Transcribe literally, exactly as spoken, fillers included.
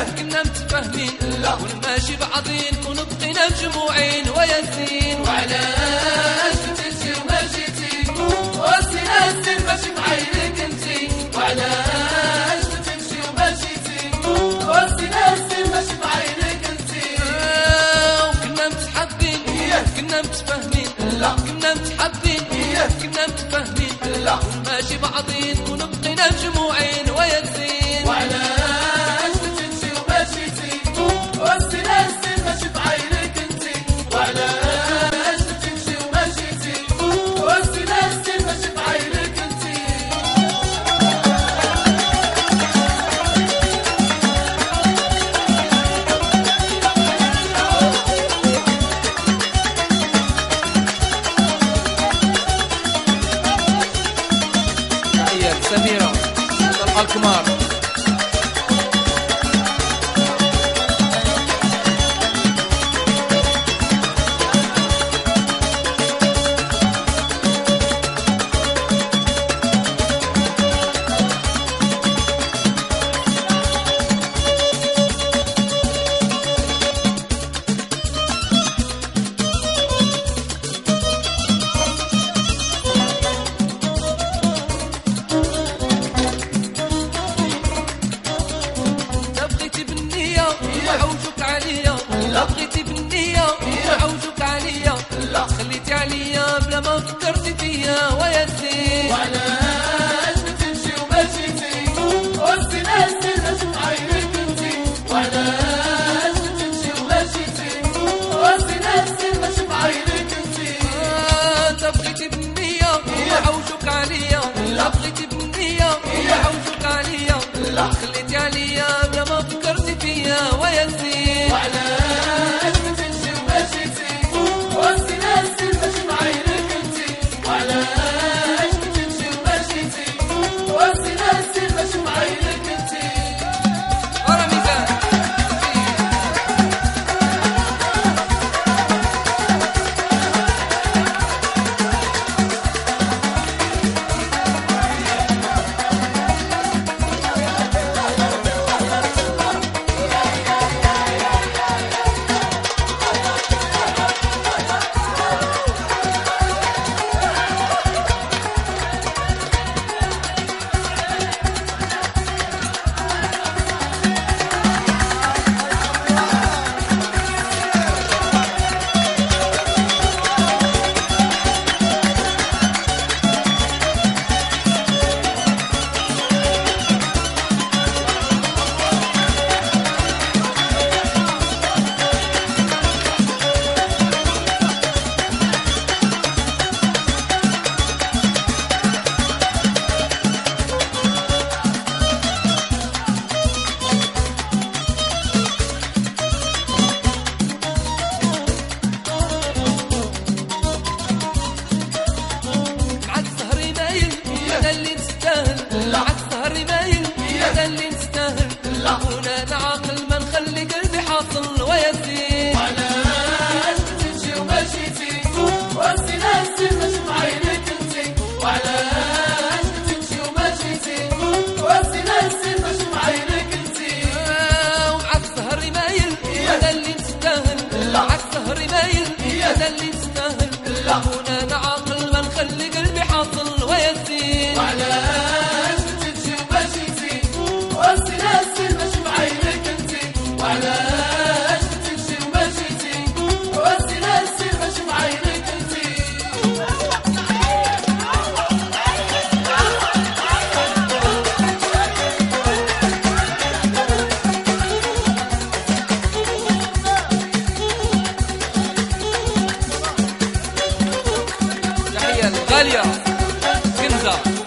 كنا متفاهمين والماشي بعضين كون بقينا مجموعين وياسين. وعلاش تمشي وما جيتي وسينا السن ماشي بعينك انتي. وعلاش تمشي وما جيتي وسينا السن ماشي بعينك انتي. وكنا متحابين كنا متفاهمين كنا متحابين كنا متفاهمين والماشي بعضين كون بقينا مجموعين وياسين. وعلاش تمشي وما جيتي وسينا السن ماشي بعينك انتي. وعلاش تمشي وما جيتي وسينا السن ماشي بعينك انتي. تحية سميرة طلقة الكمار. عوجك عليا لا بغيتي بالنية عوجك عليا خليتي عليا بلا ما فكرتي فيا وياسين. وعلاش تمشي وما جيتي وسينا السن ماشي بعينك انتي. وعلاش تمشي وما جيتي وسينا السن ماشي بعينك انتي. انت بغيتي بالنية عوجك عليا لا بغيتي بالنية عوجك عليا خليتي عليا بلا ما فكرتي فيا وياسين. وعلاش تمشي وما جيتي وسينا السن ماشي بعينك انتي. وعلاش تمشي وما جيتي وسينا السن ماشي بعينك انتي. ورا ميزان هنا نعقل ما نخلي قلبي حاصل وياسين. وعلاش تمشي وما جيتي وسينا السن ماشي بعينك انتي. وعلاش تمشي وما جيتي وسينا السن ماشي بعينك انتي. ومعك سهري مايل هذا اللي تستاهل معك سهري مايل هذا اللي تستاهل هنا نعقل ما نخلي قلبي حاصل وياسين. وعلاش تمشي وما جيتي وسينا السن ماشي بعينك انتي. وعلاش تمشي وما جيتي وسينا السن ماشي بعينك انتي. تحية الغالية كنزة.